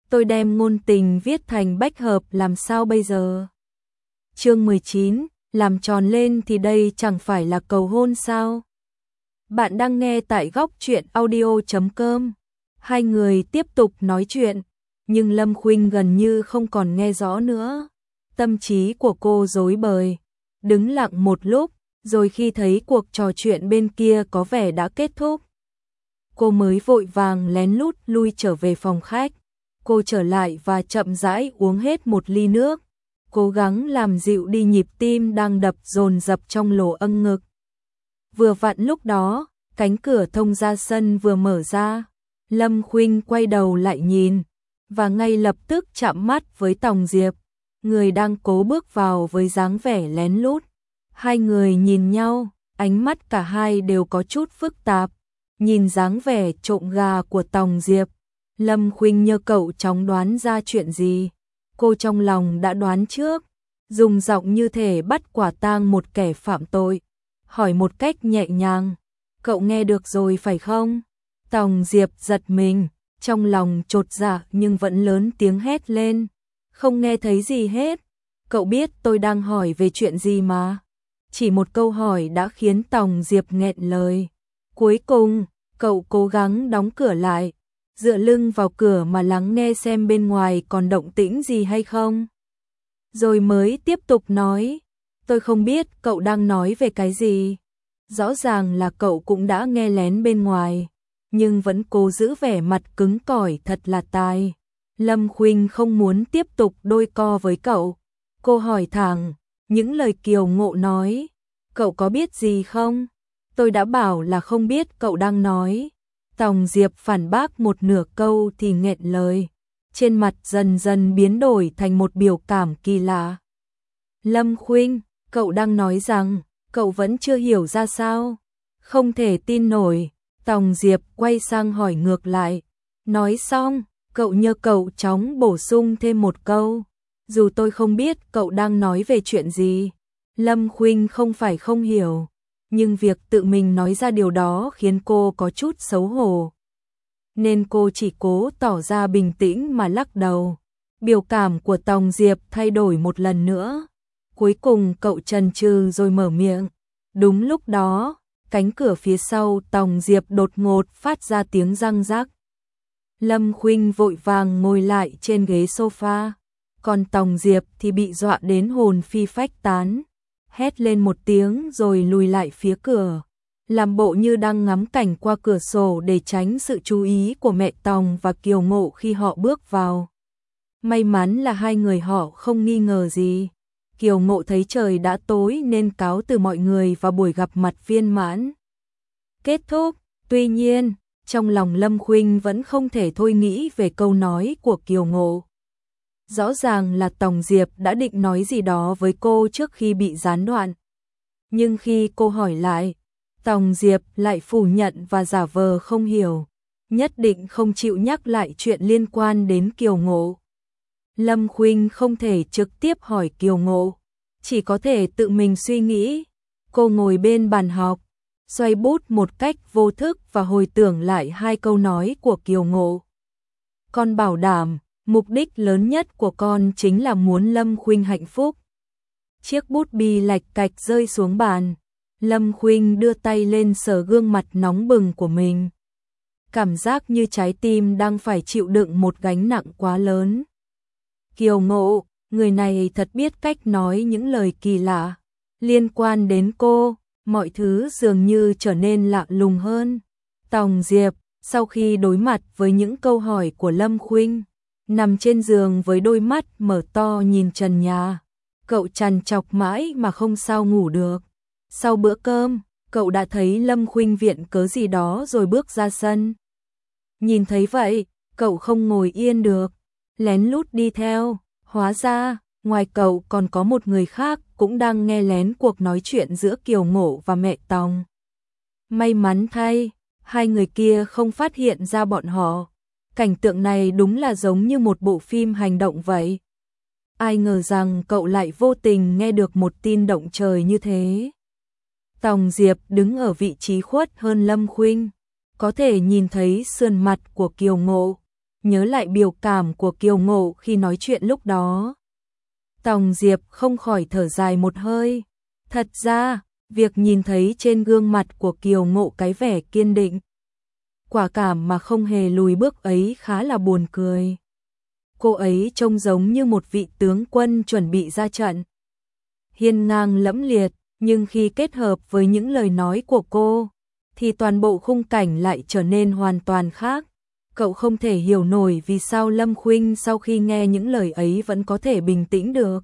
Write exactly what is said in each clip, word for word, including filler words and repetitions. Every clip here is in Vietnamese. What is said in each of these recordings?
tôi đem ngôn tình viết thành bách hợp làm sao bây giờ? Chương mười chín, làm tròn lên thì đây chẳng phải là cầu hôn sao? Bạn đang nghe tại góc truyện audio chấm com. Hai người tiếp tục nói chuyện, nhưng Lâm Khuynh gần như không còn nghe rõ nữa. Tâm trí của cô rối bời, đứng lặng một lúc, rồi khi thấy cuộc trò chuyện bên kia có vẻ đã kết thúc, cô mới vội vàng lén lút lui trở về phòng khách. Cô trở lại và chậm rãi uống hết một ly nước, cố gắng làm dịu đi nhịp tim đang đập dồn dập trong lỗ âng ngực. Vừa vặn lúc đó, cánh cửa thông ra sân vừa mở ra, Lâm Khuynh quay đầu lại nhìn, và ngay lập tức chạm mắt với Tòng Diệp, người đang cố bước vào với dáng vẻ lén lút. Hai người nhìn nhau, ánh mắt cả hai đều có chút phức tạp. Nhìn dáng vẻ trộm gà của Tòng Diệp, Lâm Khuynh nhờ cậu chóng đoán ra chuyện gì. Cô trong lòng đã đoán trước, dùng giọng như thể bắt quả tang một kẻ phạm tội, hỏi một cách nhẹ nhàng, cậu nghe được rồi phải không? Tòng Diệp giật mình, trong lòng chột dạ nhưng vẫn lớn tiếng hét lên, không nghe thấy gì hết, cậu biết tôi đang hỏi về chuyện gì mà. Chỉ một câu hỏi đã khiến Tòng Diệp nghẹn lời. Cuối cùng, cậu cố gắng đóng cửa lại, dựa lưng vào cửa mà lắng nghe xem bên ngoài còn động tĩnh gì hay không. Rồi mới tiếp tục nói, tôi không biết cậu đang nói về cái gì. Rõ ràng là cậu cũng đã nghe lén bên ngoài, nhưng vẫn cố giữ vẻ mặt cứng cỏi thật là tài. Lâm Khuynh không muốn tiếp tục đôi co với cậu. Cô hỏi thẳng, những lời kiều ngộ nói, cậu có biết gì không? Tôi đã bảo là không biết cậu đang nói. Tòng Diệp phản bác một nửa câu thì nghẹn lời, trên mặt dần dần biến đổi thành một biểu cảm kỳ lạ. Lâm Khuynh, cậu đang nói rằng, cậu vẫn chưa hiểu ra sao? Không thể tin nổi. Tòng Diệp quay sang hỏi ngược lại. Nói xong, cậu nhờ cậu chóng bổ sung thêm một câu. Dù tôi không biết cậu đang nói về chuyện gì. Lâm Khuynh không phải không hiểu, nhưng việc tự mình nói ra điều đó khiến cô có chút xấu hổ. Nên cô chỉ cố tỏ ra bình tĩnh mà lắc đầu. Biểu cảm của Tòng Diệp thay đổi một lần nữa. Cuối cùng cậu chần chừ rồi mở miệng. Đúng lúc đó, cánh cửa phía sau Tòng Diệp đột ngột phát ra tiếng răng rắc. Lâm Khuynh vội vàng ngồi lại trên ghế sofa, còn Tòng Diệp thì bị dọa đến hồn phi phách tán. Hét lên một tiếng rồi lùi lại phía cửa, làm bộ như đang ngắm cảnh qua cửa sổ để tránh sự chú ý của mẹ Tòng và Kiều Ngộ khi họ bước vào. May mắn là hai người họ không nghi ngờ gì. Kiều Ngộ thấy trời đã tối nên cáo từ mọi người và buổi gặp mặt viên mãn kết thúc. Tuy nhiên, trong lòng Lâm Khuynh vẫn không thể thôi nghĩ về câu nói của Kiều Ngộ. Rõ ràng là Tòng Diệp đã định nói gì đó với cô trước khi bị gián đoạn. Nhưng khi cô hỏi lại, Tòng Diệp lại phủ nhận và giả vờ không hiểu, nhất định không chịu nhắc lại chuyện liên quan đến Kiều Ngộ. Lâm Khuynh không thể trực tiếp hỏi Kiều Ngộ, chỉ có thể tự mình suy nghĩ. Cô ngồi bên bàn học, xoay bút một cách vô thức và hồi tưởng lại hai câu nói của Kiều Ngộ. Con bảo đảm, mục đích lớn nhất của con chính là muốn Lâm Khuynh hạnh phúc. Chiếc bút bi lạch cạch rơi xuống bàn. Lâm Khuynh đưa tay lên sờ gương mặt nóng bừng của mình. Cảm giác như trái tim đang phải chịu đựng một gánh nặng quá lớn. Kiều Ngộ, người này thật biết cách nói những lời kỳ lạ. Liên quan đến cô, mọi thứ dường như trở nên lạ lùng hơn. Tòng Diệp, sau khi đối mặt với những câu hỏi của Lâm Khuynh, nằm trên giường với đôi mắt mở to nhìn trần nhà. Cậu trằn trọc mãi mà không sao ngủ được. Sau bữa cơm, cậu đã thấy Lâm Khuynh viện cớ gì đó rồi bước ra sân. Nhìn thấy vậy, cậu không ngồi yên được, lén lút đi theo. Hóa ra, ngoài cậu còn có một người khác cũng đang nghe lén cuộc nói chuyện giữa Kiều Ngộ và mẹ Tòng. May mắn thay, hai người kia không phát hiện ra bọn họ. Cảnh tượng này đúng là giống như một bộ phim hành động vậy. Ai ngờ rằng cậu lại vô tình nghe được một tin động trời như thế. Tòng Diệp đứng ở vị trí khuất hơn Lâm Khuynh, có thể nhìn thấy sườn mặt của Kiều Ngộ, nhớ lại biểu cảm của Kiều Ngộ khi nói chuyện lúc đó. Tòng Diệp không khỏi thở dài một hơi. Thật ra, việc nhìn thấy trên gương mặt của Kiều Ngộ cái vẻ kiên định, quả cảm mà không hề lùi bước ấy khá là buồn cười. Cô ấy trông giống như một vị tướng quân chuẩn bị ra trận, hiên ngang lẫm liệt, nhưng khi kết hợp với những lời nói của cô, thì toàn bộ khung cảnh lại trở nên hoàn toàn khác. Cậu không thể hiểu nổi vì sao Lâm Khuynh sau khi nghe những lời ấy vẫn có thể bình tĩnh được.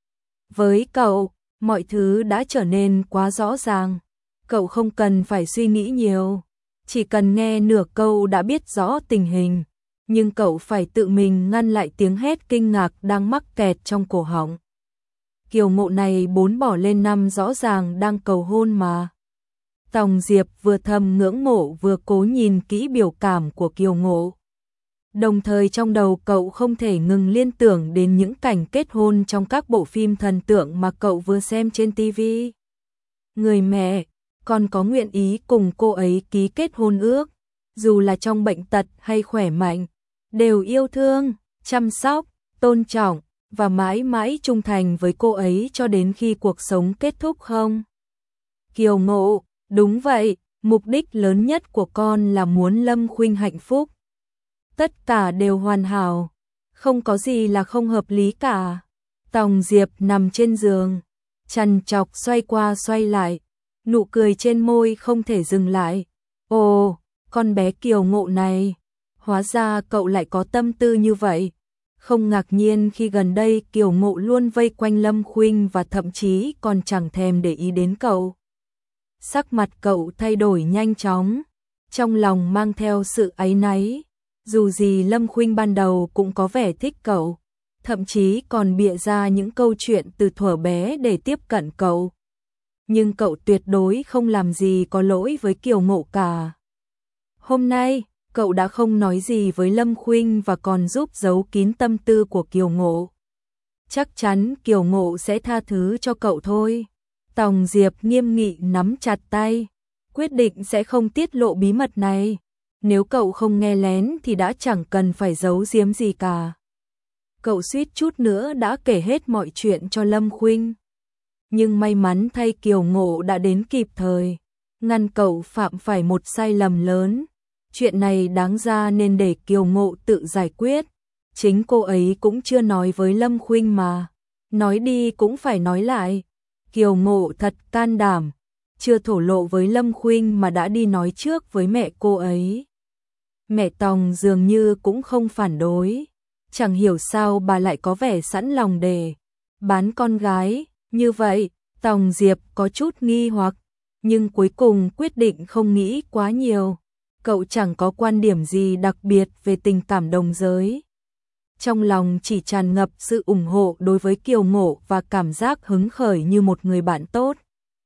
Với cậu, mọi thứ đã trở nên quá rõ ràng. Cậu không cần phải suy nghĩ nhiều, chỉ cần nghe nửa câu đã biết rõ tình hình. Nhưng cậu phải tự mình ngăn lại tiếng hét kinh ngạc đang mắc kẹt trong cổ họng. Kiều Ngộ này bốn bỏ lên năm rõ ràng đang cầu hôn mà. Tòng Diệp vừa thầm ngưỡng mộ vừa cố nhìn kỹ biểu cảm của Kiều Ngộ. Đồng thời trong đầu cậu không thể ngừng liên tưởng đến những cảnh kết hôn trong các bộ phim thần tượng mà cậu vừa xem trên ti vi. Người mẹ, con có nguyện ý cùng cô ấy ký kết hôn ước, dù là trong bệnh tật hay khỏe mạnh, đều yêu thương, chăm sóc, tôn trọng và mãi mãi trung thành với cô ấy cho đến khi cuộc sống kết thúc không? Kiều Ngộ, đúng vậy, mục đích lớn nhất của con là muốn Lâm Khuynh hạnh phúc. Tất cả đều hoàn hảo, không có gì là không hợp lý cả. Tòng Diệp nằm trên giường, trằn trọc xoay qua xoay lại, nụ cười trên môi không thể dừng lại. Ồ, con bé Kiều Ngộ này, hóa ra cậu lại có tâm tư như vậy. Không ngạc nhiên khi gần đây Kiều Ngộ luôn vây quanh Lâm Khuynh và thậm chí còn chẳng thèm để ý đến cậu. Sắc mặt cậu thay đổi nhanh chóng, trong lòng mang theo sự áy náy. Dù gì Lâm Khuynh ban đầu cũng có vẻ thích cậu, thậm chí còn bịa ra những câu chuyện từ thuở bé để tiếp cận cậu. Nhưng cậu tuyệt đối không làm gì có lỗi với Kiều Ngộ cả. Hôm nay, cậu đã không nói gì với Lâm Khuynh và còn giúp giấu kín tâm tư của Kiều Ngộ. Chắc chắn Kiều Ngộ sẽ tha thứ cho cậu thôi. Tòng Diệp nghiêm nghị nắm chặt tay, quyết định sẽ không tiết lộ bí mật này. Nếu cậu không nghe lén thì đã chẳng cần phải giấu giếm gì cả. Cậu suýt chút nữa đã kể hết mọi chuyện cho Lâm Khuynh. Nhưng may mắn thay Kiều Ngộ đã đến kịp thời, ngăn cậu phạm phải một sai lầm lớn. Chuyện này đáng ra nên để Kiều Ngộ tự giải quyết. Chính cô ấy cũng chưa nói với Lâm Khuynh mà. Nói đi cũng phải nói lại. Kiều Ngộ thật can đảm, chưa thổ lộ với Lâm Khuynh mà đã đi nói trước với mẹ cô ấy. Mẹ Tòng dường như cũng không phản đối. Chẳng hiểu sao bà lại có vẻ sẵn lòng để bán con gái. Như vậy, Tòng Diệp có chút nghi hoặc, nhưng cuối cùng quyết định không nghĩ quá nhiều. Cậu chẳng có quan điểm gì đặc biệt về tình cảm đồng giới. Trong lòng chỉ tràn ngập sự ủng hộ đối với Kiều Ngộ và cảm giác hứng khởi như một người bạn tốt.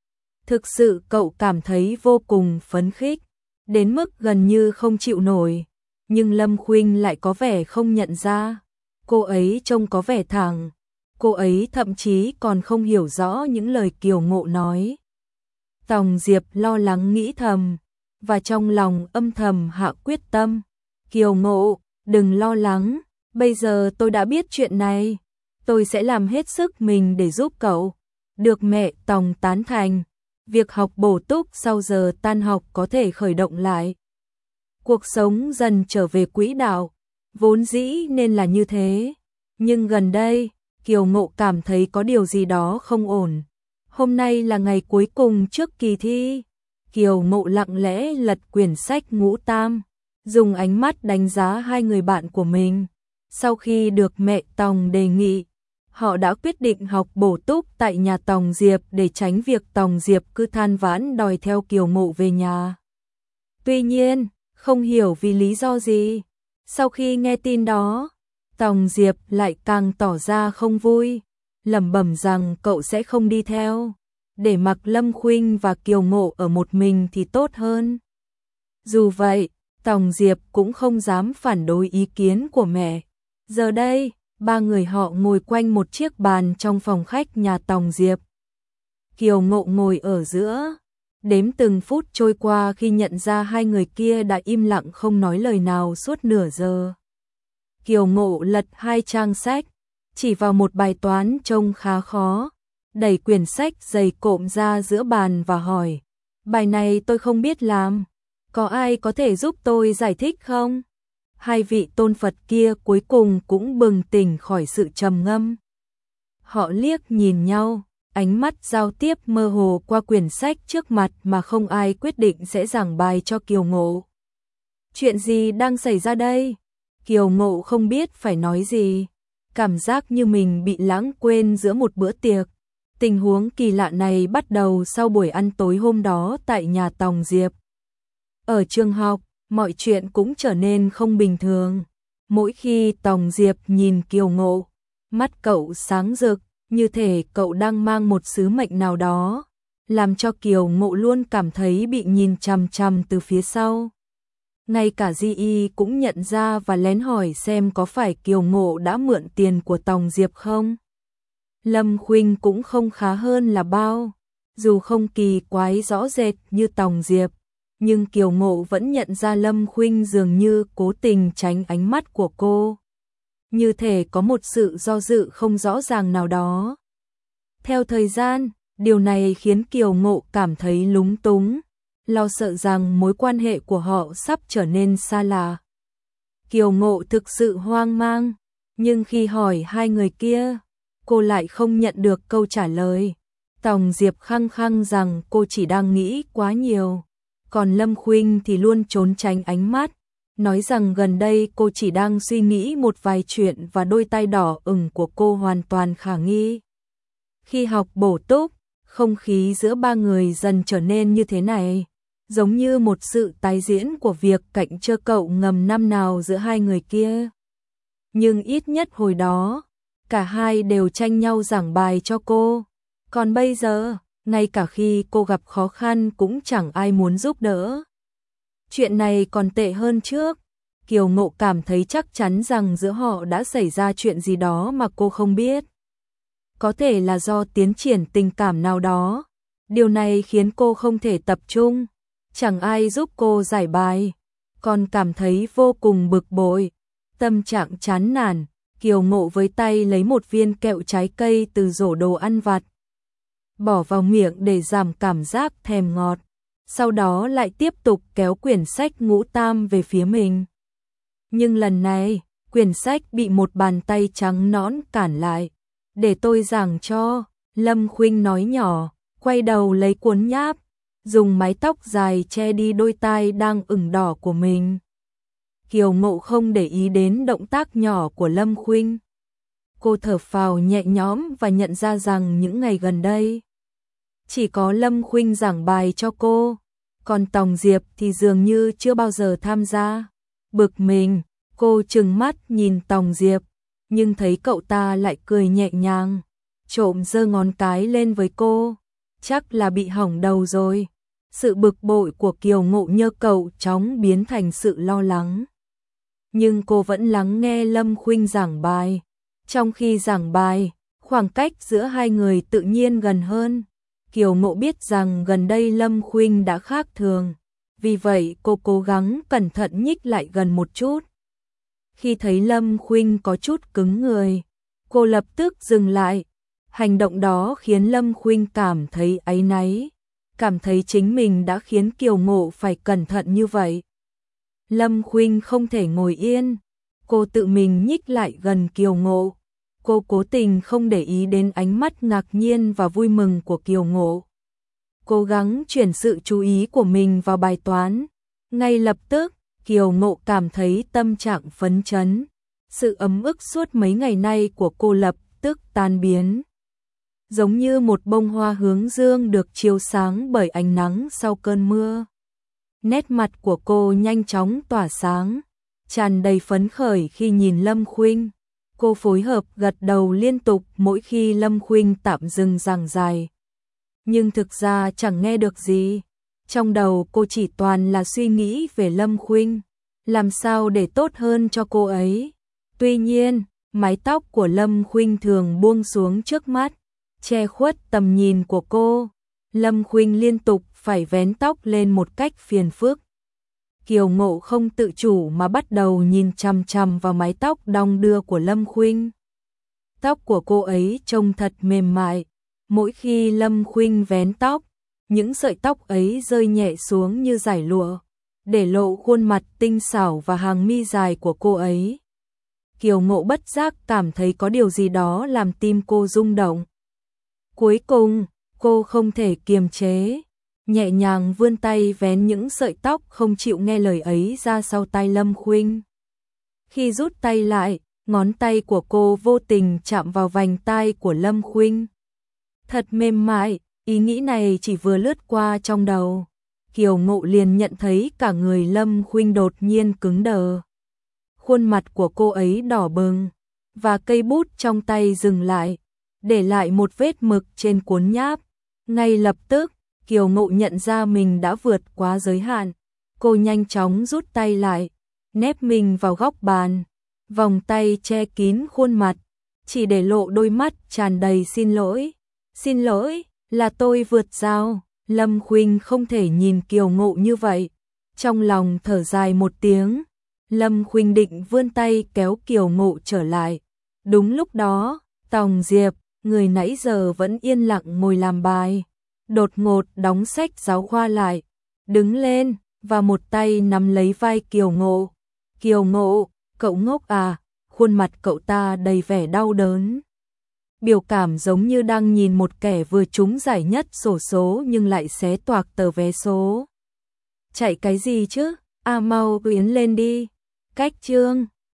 Thực sự cậu cảm thấy vô cùng phấn khích, đến mức gần như không chịu nổi. Nhưng Lâm Khuynh lại có vẻ không nhận ra. Cô ấy trông có vẻ thẳng. Cô ấy thậm chí còn không hiểu rõ những lời Kiều Ngộ nói. Tòng Diệp lo lắng nghĩ thầm, và trong lòng âm thầm hạ quyết tâm. Kiều Ngộ, đừng lo lắng, bây giờ tôi đã biết chuyện này. Tôi sẽ làm hết sức mình để giúp cậu. Được mẹ Tòng tán thành, việc học bổ túc sau giờ tan học có thể khởi động lại. Cuộc sống dần trở về quỹ đạo, vốn dĩ nên là như thế. Nhưng gần đây, Kiều Ngộ cảm thấy có điều gì đó không ổn. Hôm nay là ngày cuối cùng trước kỳ thi. Kiều Ngộ lặng lẽ lật quyển sách Ngũ Tam, dùng ánh mắt đánh giá hai người bạn của mình. Sau khi được mẹ Tòng đề nghị, họ đã quyết định học bổ túc tại nhà Tòng Diệp để tránh việc Tòng Diệp cứ than vãn đòi theo Kiều Ngộ về nhà. Tuy nhiên, không hiểu vì lý do gì, sau khi nghe tin đó, Tòng Diệp lại càng tỏ ra không vui, lẩm bẩm rằng cậu sẽ không đi theo, để mặc Lâm Khuynh và Kiều Ngộ ở một mình thì tốt hơn. Dù vậy, Tòng Diệp cũng không dám phản đối ý kiến của mẹ. Giờ đây, ba người họ ngồi quanh một chiếc bàn trong phòng khách nhà Tòng Diệp. Kiều Ngộ ngồi ở giữa, đếm từng phút trôi qua khi nhận ra hai người kia đã im lặng không nói lời nào suốt nửa giờ. Kiều Ngộ lật hai trang sách, chỉ vào một bài toán trông khá khó, đẩy quyển sách dày cộm ra giữa bàn và hỏi, bài này tôi không biết làm, có ai có thể giúp tôi giải thích không? Hai vị tôn Phật kia cuối cùng cũng bừng tỉnh khỏi sự trầm ngâm. Họ liếc nhìn nhau, ánh mắt giao tiếp mơ hồ qua quyển sách trước mặt mà không ai quyết định sẽ giảng bài cho Kiều Ngộ. Chuyện gì đang xảy ra đây? Kiều Ngộ không biết phải nói gì, cảm giác như mình bị lãng quên giữa một bữa tiệc. Tình huống kỳ lạ này bắt đầu sau buổi ăn tối hôm đó tại nhà Tòng Diệp. Ở trường học, mọi chuyện cũng trở nên không bình thường. Mỗi khi Tòng Diệp nhìn Kiều Ngộ, mắt cậu sáng rực, như thể cậu đang mang một sứ mệnh nào đó, làm cho Kiều Ngộ luôn cảm thấy bị nhìn chằm chằm từ phía sau. Ngay cả Di Y cũng nhận ra và lén hỏi xem có phải Kiều Ngộ đã mượn tiền của Tòng Diệp không. Lâm Khuynh cũng không khá hơn là bao, dù không kỳ quái rõ rệt như Tòng Diệp, nhưng Kiều Ngộ vẫn nhận ra Lâm Khuynh dường như cố tình tránh ánh mắt của cô. Như thể có một sự do dự không rõ ràng nào đó. Theo thời gian, điều này khiến Kiều Ngộ cảm thấy lúng túng, lo sợ rằng mối quan hệ của họ sắp trở nên xa lạ. Kiều Ngộ thực sự hoang mang, nhưng khi hỏi hai người kia, cô lại không nhận được câu trả lời. Tòng Diệp khăng khăng rằng cô chỉ đang nghĩ quá nhiều, còn Lâm Khuynh thì luôn trốn tránh ánh mắt, nói rằng gần đây cô chỉ đang suy nghĩ một vài chuyện và đôi tay đỏ ửng của cô hoàn toàn khả nghi. Khi học bổ túc, không khí giữa ba người dần trở nên như thế này, giống như một sự tái diễn của việc cạnh trơ cậu ngầm năm nào giữa hai người kia. Nhưng ít nhất hồi đó, cả hai đều tranh nhau giảng bài cho cô, còn bây giờ, ngay cả khi cô gặp khó khăn cũng chẳng ai muốn giúp đỡ. Chuyện này còn tệ hơn trước, Kiều Ngộ cảm thấy chắc chắn rằng giữa họ đã xảy ra chuyện gì đó mà cô không biết. Có thể là do tiến triển tình cảm nào đó, điều này khiến cô không thể tập trung, chẳng ai giúp cô giải bài, còn cảm thấy vô cùng bực bội, tâm trạng chán nản. Kiều Ngộ với tay lấy một viên kẹo trái cây từ rổ đồ ăn vặt, bỏ vào miệng để giảm cảm giác thèm ngọt, sau đó lại tiếp tục kéo quyển sách Ngũ Tam về phía mình. Nhưng lần này, quyển sách bị một bàn tay trắng nõn cản lại. Để tôi giảng cho, Lâm Khuynh nói nhỏ, quay đầu lấy cuốn nháp, dùng mái tóc dài che đi đôi tai đang ửng đỏ của mình. Kiều Ngộ không để ý đến động tác nhỏ của Lâm Khuynh. Cô thở phào nhẹ nhõm và nhận ra rằng những ngày gần đây, chỉ có Lâm Khuynh giảng bài cho cô, còn Tòng Diệp thì dường như chưa bao giờ tham gia. Bực mình, cô trừng mắt nhìn Tòng Diệp, nhưng thấy cậu ta lại cười nhẹ nhàng, trộm giơ ngón cái lên với cô. Chắc là bị hỏng đầu rồi. Sự bực bội của Kiều Ngộ nhờ cậu chóng biến thành sự lo lắng. Nhưng cô vẫn lắng nghe Lâm Khuynh giảng bài. Trong khi giảng bài, khoảng cách giữa hai người tự nhiên gần hơn. Kiều Ngộ biết rằng gần đây Lâm Khuynh đã khác thường, vì vậy cô cố gắng cẩn thận nhích lại gần một chút. Khi thấy Lâm Khuynh có chút cứng người, cô lập tức dừng lại. Hành động đó khiến Lâm Khuynh cảm thấy áy náy, cảm thấy chính mình đã khiến Kiều Ngộ phải cẩn thận như vậy. Lâm Khuynh không thể ngồi yên, cô tự mình nhích lại gần Kiều Ngộ. Cô cố tình không để ý đến ánh mắt ngạc nhiên và vui mừng của Kiều Ngộ. Cố gắng chuyển sự chú ý của mình vào bài toán. Ngay lập tức, Kiều Ngộ cảm thấy tâm trạng phấn chấn. Sự ấm ức suốt mấy ngày nay của cô lập tức tan biến. Giống như một bông hoa hướng dương được chiếu sáng bởi ánh nắng sau cơn mưa. Nét mặt của cô nhanh chóng tỏa sáng, tràn đầy phấn khởi khi nhìn Lâm Khuynh. Cô phối hợp gật đầu liên tục mỗi khi Lâm Khuynh tạm dừng giảng giải. Nhưng thực ra chẳng nghe được gì. Trong đầu cô chỉ toàn là suy nghĩ về Lâm Khuynh, làm sao để tốt hơn cho cô ấy. Tuy nhiên, mái tóc của Lâm Khuynh thường buông xuống trước mắt, che khuất tầm nhìn của cô. Lâm Khuynh liên tục phải vén tóc lên một cách phiền phức. Kiều Ngộ không tự chủ mà bắt đầu nhìn chằm chằm vào mái tóc đong đưa của Lâm Khuynh. Tóc của cô ấy trông thật mềm mại, mỗi khi Lâm Khuynh vén tóc, những sợi tóc ấy rơi nhẹ xuống như dải lụa, để lộ khuôn mặt tinh xảo và hàng mi dài của cô ấy. Kiều Ngộ bất giác cảm thấy có điều gì đó làm tim cô rung động. Cuối cùng, cô không thể kiềm chế, nhẹ nhàng vươn tay vén những sợi tóc không chịu nghe lời ấy ra sau tai Lâm Khuynh. Khi rút tay lại, ngón tay của cô vô tình chạm vào vành tai của Lâm Khuynh. Thật mềm mại, ý nghĩ này chỉ vừa lướt qua trong đầu, Kiều Ngộ liền nhận thấy cả người Lâm Khuynh đột nhiên cứng đờ. Khuôn mặt của cô ấy đỏ bừng, và cây bút trong tay dừng lại, để lại một vết mực trên cuốn nháp. Ngay lập tức, Kiều Ngộ nhận ra mình đã vượt quá giới hạn. Cô nhanh chóng rút tay lại, nép mình vào góc bàn, vòng tay che kín khuôn mặt, chỉ để lộ đôi mắt tràn đầy xin lỗi. Xin lỗi, là tôi vượt rào. Lâm Khuynh không thể nhìn Kiều Ngộ như vậy, trong lòng thở dài một tiếng. Lâm Khuynh định vươn tay kéo Kiều Ngộ trở lại. Đúng lúc đó, Tòng Diệp, người nãy giờ vẫn yên lặng ngồi làm bài, đột ngột đóng sách giáo khoa lại, đứng lên và một tay nắm lấy vai Kiều Ngộ. Kiều Ngộ, cậu ngốc à? Khuôn mặt cậu ta đầy vẻ đau đớn. Biểu cảm giống như đang nhìn một kẻ vừa trúng giải nhất xổ số nhưng lại xé toạc tờ vé số. Chạy cái gì chứ? À mau yến lên đi. Cách chương